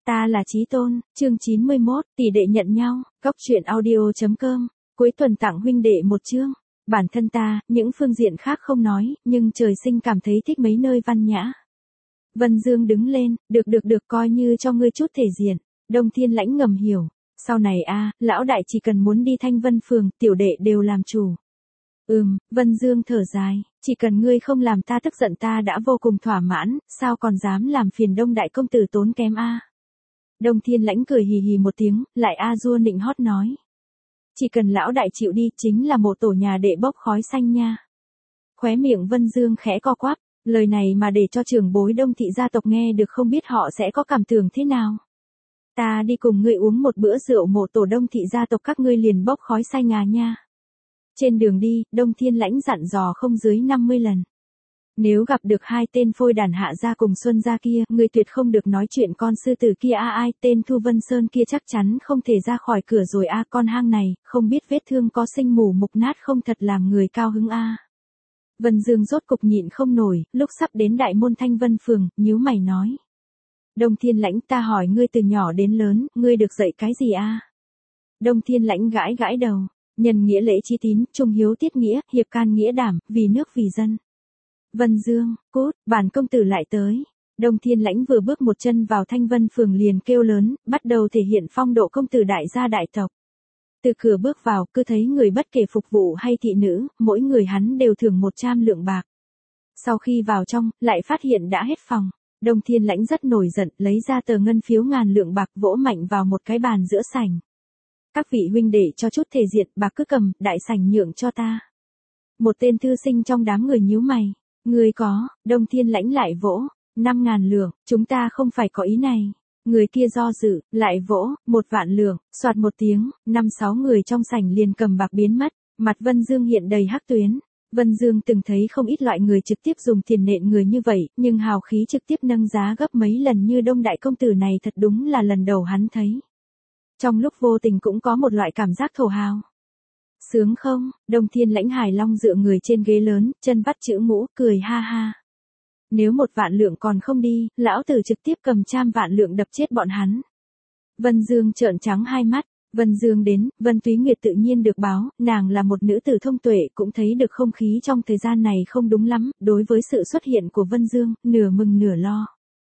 Ta là Chí Tôn, chương 91, tỷ đệ nhận nhau, Cóc truyện audio.com, cuối tuần tặng huynh đệ một chương. Bản thân ta, những phương diện khác không nói, nhưng trời sinh cảm thấy thích mấy nơi văn nhã. Vân Dương đứng lên, được coi như cho ngươi chút thể diện. Đông Thiên Lãnh ngầm hiểu. Sau này lão đại chỉ cần muốn đi Thanh Vân Phường, tiểu đệ đều làm chủ. Vân Dương thở dài, chỉ cần ngươi không làm ta tức giận ta đã vô cùng thỏa mãn, sao còn dám làm phiền Đông đại công tử tốn kém Đông Thiên Lãnh cười hì hì một tiếng, lại dua nịnh hót nói. Chỉ cần lão đại chịu đi, chính là một tổ nhà đệ bốc khói xanh nha. Khóe miệng Vân Dương khẽ co quắp, lời này mà để cho trưởng bối Đông thị gia tộc nghe được không biết họ sẽ có cảm tưởng thế nào. Ta đi cùng ngươi uống một bữa rượu mộ tổ Đông thị gia tộc các ngươi liền bốc khói xanh nha. Trên đường đi, Đông Thiên Lãnh dặn dò không dưới 50 lần. Nếu gặp được hai tên phôi đàn Hạ gia cùng Xuân gia kia, ngươi tuyệt không được nói chuyện con sư tử kia ai, tên Thu Vân Sơn kia chắc chắn không thể ra khỏi cửa rồi con hang này, không biết vết thương có sinh mủ mục nát không thật làm người cao hứng Vân Dương rốt cục nhịn không nổi, lúc sắp đến đại môn Thanh Vân Phường, nhíu mày nói. Đông Thiên Lãnh, ta hỏi ngươi từ nhỏ đến lớn, ngươi được dạy cái gì Đông Thiên Lãnh gãi gãi đầu, nhân nghĩa lễ trí tín, trung hiếu tiết nghĩa, hiệp can nghĩa đảm, vì nước vì dân. Vân Dương, cút, bản công tử lại tới. Đông Thiên Lãnh vừa bước một chân vào Thanh Vân Phường liền kêu lớn, bắt đầu thể hiện phong độ công tử đại gia đại tộc. Từ cửa bước vào, cứ thấy người bất kể phục vụ hay thị nữ, mỗi người hắn đều thưởng 100 lượng bạc. Sau khi vào trong, lại phát hiện đã hết phòng. Đông Thiên Lãnh rất nổi giận, lấy ra tờ ngân phiếu 1000 lượng bạc vỗ mạnh vào một cái bàn giữa sảnh. Các vị huynh đệ cho chút thể diện, bạc cứ cầm, đại sảnh nhượng cho ta. Một tên thư sinh trong đám người nhíu mày. Người có, Đông Thiên Lãnh lại vỗ, 5000 lượng, chúng ta không phải có ý này. Người kia do dự, lại vỗ, 1.000.000 lượng, soạt một tiếng, 5-6 người trong sảnh liền cầm bạc biến mất, mặt Vân Dương hiện đầy hắc tuyến. Vân Dương từng thấy không ít loại người trực tiếp dùng tiền nện người như vậy, nhưng hào khí trực tiếp nâng giá gấp mấy lần như Đông đại công tử này thật đúng là lần đầu hắn thấy. Trong lúc vô tình cũng có một loại cảm giác thổ hào. Sướng không? Đông Thiên Lãnh hài long dựa người trên ghế lớn, chân vắt chữ ngũ, cười ha ha. Nếu 1.000.000 lượng còn không đi, lão tử trực tiếp cầm 100.000 lượng đập chết bọn hắn. Vân Dương trợn trắng hai mắt. Vân Dương đến, Vân Túy Nguyệt tự nhiên được báo, nàng là một nữ tử thông tuệ, cũng thấy được không khí trong thời gian này không đúng lắm, đối với sự xuất hiện của Vân Dương, nửa mừng nửa lo.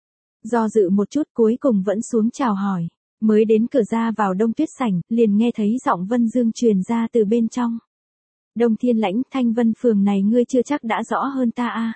Do dự một chút cuối cùng vẫn xuống chào hỏi. Mới đến cửa ra vào Đông Tuyết sảnh, liền nghe thấy giọng Vân Dương truyền ra từ bên trong. Đông Thiên Lãnh, Thanh Vân Phường này ngươi chưa chắc đã rõ hơn ta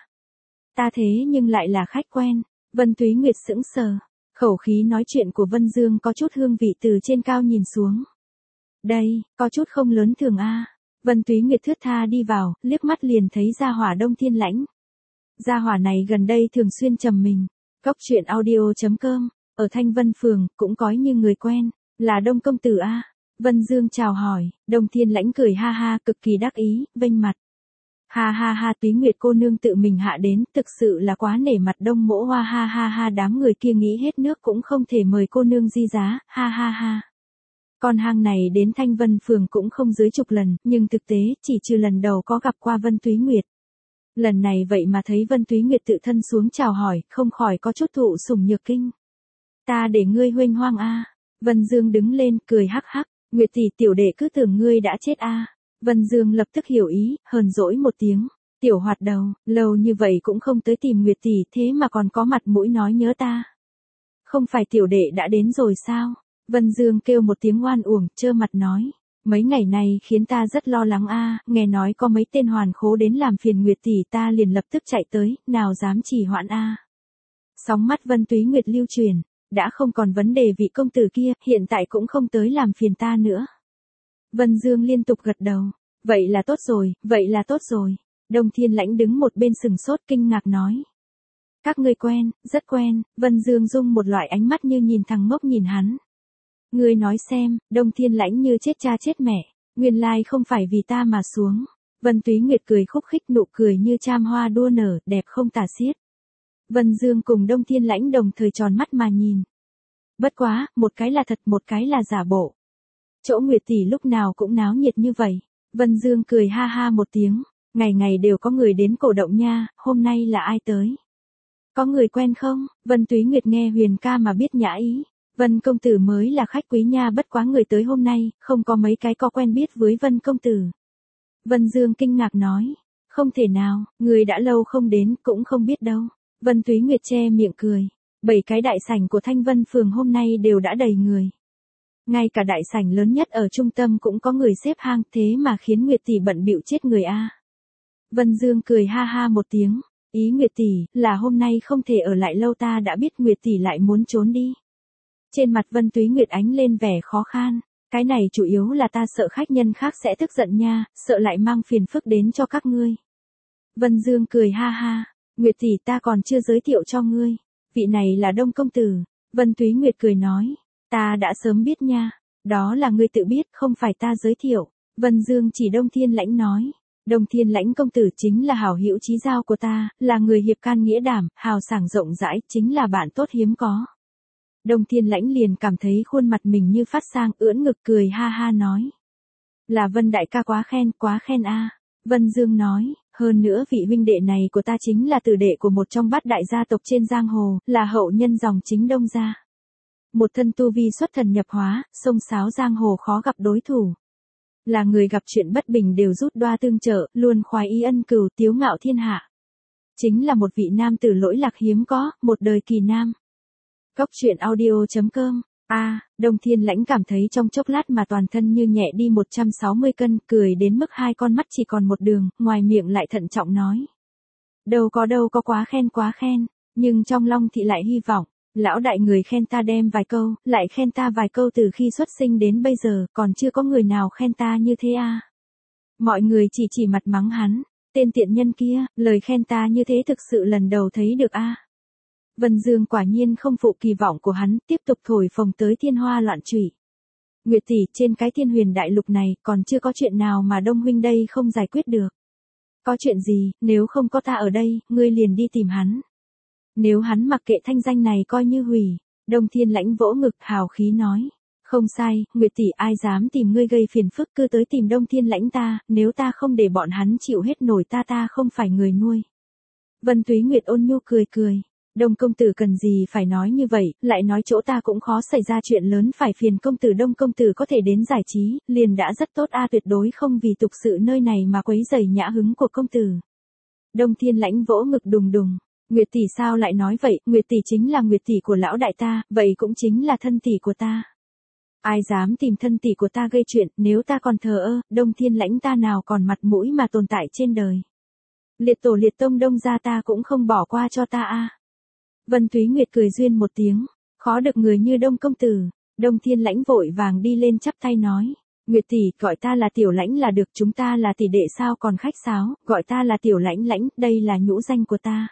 Ta thế nhưng lại là khách quen. Vân Túy Nguyệt sững sờ. Khẩu khí nói chuyện của Vân Dương có chút hương vị từ trên cao nhìn xuống. Đây, có chút không lớn thường Vân Túy Nguyệt thướt tha đi vào, liếc mắt liền thấy gia hỏa Đông Thiên Lãnh. Gia hỏa này gần đây thường xuyên trầm mình. Cóc truyện audio.com, ở Thanh Vân Phường, cũng có như người quen, là Đông công tử Vân Dương chào hỏi, Đông Thiên Lãnh cười ha ha, cực kỳ đắc ý, vênh mặt. Ha ha ha, Túy Nguyệt cô nương tự mình hạ đến, thực sự là quá nể mặt Đông mỗ hoa ha ha ha, đám người kia nghĩ hết nước cũng không thể mời cô nương di giá, ha ha ha. Con hang này đến Thanh Vân Phường cũng không dưới chục lần, nhưng thực tế chỉ trừ lần đầu có gặp qua Vân Túy Nguyệt. Lần này vậy mà thấy Vân Túy Nguyệt tự thân xuống chào hỏi, không khỏi có chút thụ sủng nhược kinh. Ta để ngươi huênh hoang Vân Dương đứng lên, cười hắc hắc, Nguyệt tỷ tiểu đệ cứ tưởng ngươi đã chết Vân Dương lập tức hiểu ý, hờn dỗi một tiếng. Tiểu hoạt đầu, lâu như vậy cũng không tới tìm Nguyệt tỷ, thế mà còn có mặt mũi nói nhớ ta. Không phải tiểu đệ đã đến rồi sao? Vân Dương kêu một tiếng oan uổng, trơ mặt nói. Mấy ngày này khiến ta rất lo lắng nghe nói có mấy tên hoàn khố đến làm phiền Nguyệt tỷ, ta liền lập tức chạy tới, nào dám trì hoãn Sóng mắt Vân Túy Nguyệt lưu truyền, đã không còn vấn đề vị công tử kia, hiện tại cũng không tới làm phiền ta nữa. Vân Dương liên tục gật đầu. Vậy là tốt rồi, vậy là tốt rồi. Đông Thiên Lãnh đứng một bên sừng sốt kinh ngạc nói. Các ngươi quen, rất quen. Vân Dương dùng một loại ánh mắt như nhìn thằng ngốc nhìn hắn. Ngươi nói xem, Đông Thiên Lãnh như chết cha chết mẹ. Nguyên lai không phải vì ta mà xuống. Vân Túy Nguyệt cười khúc khích, nụ cười như trăm hoa đua nở, đẹp không tả xiết. Vân Dương cùng Đông Thiên Lãnh đồng thời tròn mắt mà nhìn. Bất quá, một cái là thật, một cái là giả bộ. Chỗ Nguyệt tỷ lúc nào cũng náo nhiệt như vậy. Vân Dương cười ha ha một tiếng, ngày ngày đều có người đến cổ động nha, hôm nay là ai tới? Có người quen không? Vân Túy Nguyệt nghe Huyền ca mà biết nhã ý. Vân công tử mới là khách quý nha, bất quá người tới hôm nay, không có mấy cái có quen biết với Vân công tử. Vân Dương kinh ngạc nói, không thể nào, người đã lâu không đến, cũng không biết đâu. Vân Túy Nguyệt che miệng cười, 7 cái đại sảnh của Thanh Vân phường hôm nay đều đã đầy người. Ngay cả đại sảnh lớn nhất ở trung tâm cũng có người xếp hang, thế mà khiến Nguyệt tỷ bận bịu chết người a. Vân Dương cười ha ha một tiếng, ý Nguyệt tỷ là hôm nay không thể ở lại lâu, ta đã biết Nguyệt tỷ lại muốn trốn đi. Trên mặt Vân Túy Nguyệt ánh lên vẻ khó khăn, cái này chủ yếu là ta sợ khách nhân khác sẽ tức giận nha, sợ lại mang phiền phức đến cho các ngươi. Vân Dương cười ha ha, Nguyệt tỷ ta còn chưa giới thiệu cho ngươi, vị này là Đông công tử. Vân Túy Nguyệt cười nói, ta đã sớm biết nha, đó là ngươi tự biết, không phải ta giới thiệu. Vân Dương chỉ Đông Thiên Lãnh nói, Đông Thiên Lãnh công tử chính là hảo hữu chí giao của ta, là người hiệp can nghĩa đảm, hào sảng rộng rãi, chính là bạn tốt hiếm có. Đông Thiên Lãnh liền cảm thấy khuôn mặt mình như phát sang, ưỡn ngực cười ha ha nói, là Vân đại ca quá khen a. Vân Dương nói, hơn nữa vị huynh đệ này của ta chính là tử đệ của một trong bát đại gia tộc trên giang hồ, là hậu nhân dòng chính Đông gia. Một thân tu vi xuất thần nhập hóa, xông xáo giang hồ khó gặp đối thủ. Là người gặp chuyện bất bình đều rút đoa tương trợ, luôn khoái ý ân cừu, tiếu ngạo thiên hạ. Chính là một vị nam tử lỗi lạc hiếm có, một đời kỳ nam. Cốc truyện audio.com. Đông Thiên Lãnh cảm thấy trong chốc lát mà toàn thân như nhẹ đi 160 cân, cười đến mức hai con mắt chỉ còn một đường, ngoài miệng lại thận trọng nói. Đâu có quá khen, nhưng trong lòng thì lại hy vọng, lão đại người khen ta đem vài câu, lại khen ta vài câu từ khi xuất sinh đến bây giờ, còn chưa có người nào khen ta như thế a. Mọi người chỉ mặt mắng hắn, tên tiện nhân kia, lời khen ta như thế thực sự lần đầu thấy được a. Vân Dương quả nhiên không phụ kỳ vọng của hắn, tiếp tục thổi phồng tới thiên hoa loạn trụy. Nguyệt tỷ, trên cái thiên huyền đại lục này, còn chưa có chuyện nào mà Đông huynh đây không giải quyết được. Có chuyện gì, nếu không có ta ở đây, ngươi liền đi tìm hắn. Nếu hắn mặc kệ thanh danh này coi như hủy. Đông Thiên Lãnh vỗ ngực hào khí nói. Không sai, Nguyệt tỷ, ai dám tìm ngươi gây phiền phức cứ tới tìm Đông Thiên Lãnh ta, nếu ta không để bọn hắn chịu hết nổi ta không phải người nuôi. Vân Túy Nguyệt ôn nhu cười. Đông công tử cần gì phải nói như vậy, lại nói chỗ ta cũng khó xảy ra chuyện lớn, phải phiền công tử. Đông công tử có thể đến giải trí, liền đã rất tốt a, tuyệt đối không vì tục sự nơi này mà quấy rầy nhã hứng của công tử. Đông Thiên Lãnh vỗ ngực đùng đùng. Nguyệt tỷ sao lại nói vậy, Nguyệt tỷ chính là Nguyệt tỷ của lão đại ta, vậy cũng chính là thân tỷ của ta. Ai dám tìm thân tỷ của ta gây chuyện, nếu ta còn thờ ơ, Đông Thiên Lãnh ta nào còn mặt mũi mà tồn tại trên đời. Liệt tổ liệt tông Đông gia ta cũng không bỏ qua cho ta a. Vân Túy Nguyệt cười duyên một tiếng, khó được người như Đông công tử. Đông Thiên Lãnh vội vàng đi lên chắp tay nói, Nguyệt tỷ, gọi ta là Tiểu Lãnh là được, chúng ta là tỷ đệ sao còn khách sáo, gọi ta là Tiểu Lãnh, đây là nhũ danh của ta.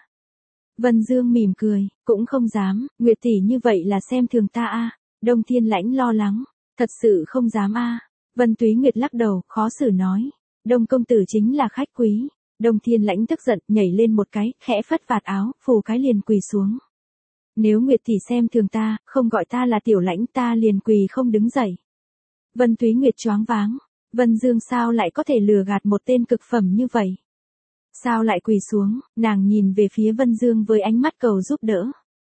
Vân Dương mỉm cười, cũng không dám, Nguyệt tỷ như vậy là xem thường ta a. Đông Thiên Lãnh lo lắng, thật sự không dám a. Vân Túy Nguyệt lắc đầu, khó xử nói, Đông công tử chính là khách quý. Đông Thiên Lãnh tức giận, nhảy lên một cái, khẽ phất vạt áo, phù cái liền quỳ xuống. Nếu Nguyệt tỷ xem thường ta, không gọi ta là Tiểu Lãnh, ta liền quỳ không đứng dậy. Vân Túy Nguyệt choáng váng, Vân Dương sao lại có thể lừa gạt một tên cực phẩm như vậy? Sao lại quỳ xuống, nàng nhìn về phía Vân Dương với ánh mắt cầu giúp đỡ.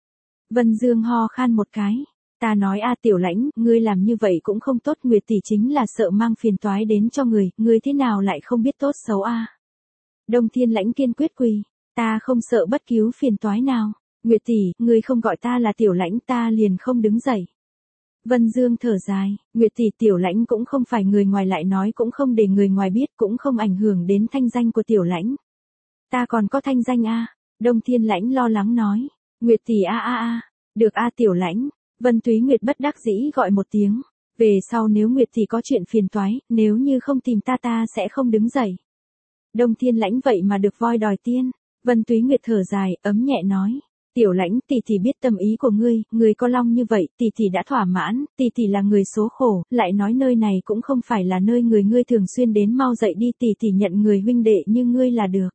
Vân Dương ho khan một cái, ta nói a Tiểu Lãnh, ngươi làm như vậy cũng không tốt, Nguyệt tỷ chính là sợ mang phiền toái đến cho người, ngươi thế nào lại không biết tốt xấu a? Đông Thiên Lãnh kiên quyết quỳ, ta không sợ bất cứu phiền toái nào. Nguyệt tỷ, ngươi không gọi ta là Tiểu Lãnh, ta liền không đứng dậy. Vân Dương thở dài, Nguyệt tỷ, Tiểu Lãnh cũng không phải người ngoài, lại nói cũng không để người ngoài biết, cũng không ảnh hưởng đến thanh danh của Tiểu Lãnh. Ta còn có thanh danh a. Đông Thiên Lãnh lo lắng nói, Nguyệt tỷ a. Được a Tiểu Lãnh. Vân Túy Nguyệt bất đắc dĩ gọi một tiếng, về sau nếu Nguyệt tỷ có chuyện phiền toái, nếu như không tìm ta sẽ không đứng dậy. Đông Thiên Lãnh vậy mà được voi đòi tiên. Vân Túy Nguyệt thở dài, ấm nhẹ nói, Tiểu Lãnh, tỷ biết tâm ý của ngươi có long như vậy, tỷ đã thỏa mãn, tỷ là người số khổ, lại nói nơi này cũng không phải là nơi ngươi thường xuyên đến, mau dậy đi, tỷ nhận người huynh đệ như ngươi là được.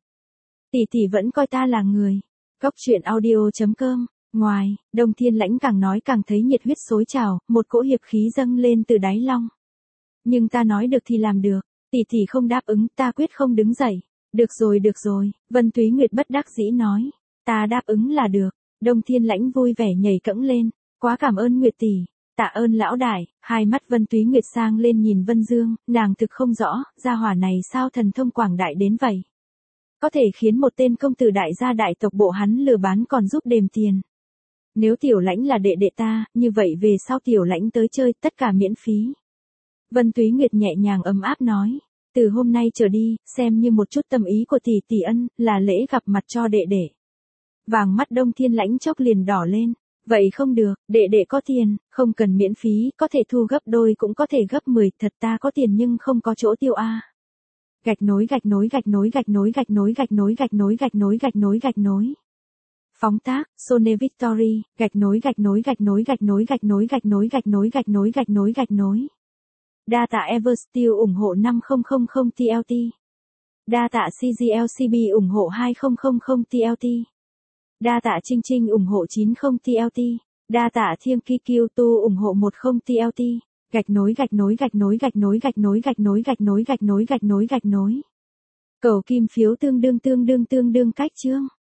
Tỷ vẫn coi ta là người. Cốc truyện audio.com. Ngoài, Đông Thiên Lãnh càng nói càng thấy nhiệt huyết xối trào, một cỗ hiệp khí dâng lên từ đáy lòng. Nhưng ta nói được thì làm được, tỷ không đáp ứng, ta quyết không đứng dậy. Được rồi, Vân Túy Nguyệt bất đắc dĩ nói, ta đáp ứng là được. Đông Thiên Lãnh vui vẻ nhảy cẫng lên, quá cảm ơn Nguyệt tỷ. Tạ ơn lão đại, hai mắt Vân Túy Nguyệt sang lên nhìn Vân Dương, nàng thực không rõ, gia hỏa này sao thần thông quảng đại đến vậy. Có thể khiến một tên công tử đại gia đại tộc bộ hắn lừa bán còn giúp đềm tiền. Nếu Tiểu Lãnh là đệ đệ ta, như vậy về sau Tiểu Lãnh tới chơi tất cả miễn phí. Vân Túy Nguyệt nhẹ nhàng ấm áp nói, từ hôm nay trở đi, xem như một chút tâm ý của tỷ tỷ ân, là lễ gặp mặt cho đệ đệ. Vàng mắt Đông Thiên Lãnh chốc liền đỏ lên, vậy không được, đệ đệ có tiền, không cần miễn phí, có thể thu gấp đôi cũng có thể gấp 10, thật ta có tiền nhưng không có chỗ tiêu a. Gạch nối gạch nối gạch nối gạch nối gạch nối gạch nối gạch nối gạch nối gạch nối gạch nối. Phóng tác, Sony Victory, gạch nối gạch nối gạch nối gạch nối gạch nối gạch nối gạch nối gạch nối gạch nối gạch nối. Đa tạ Eversteel ủng hộ 5000 TLT. Đa tạ CGLCB ủng hộ 2000 TLT. Đa tạ Trinh Trinh ủng hộ 90 TLT. Đa tạ Thiêm Kikiu Tu ủng hộ 10 TLT. Gạch nối gạch nối gạch nối gạch nối gạch nối gạch nối gạch nối gạch nối gạch nối gạch nối. Cầu kim phiếu tương đương cách chương.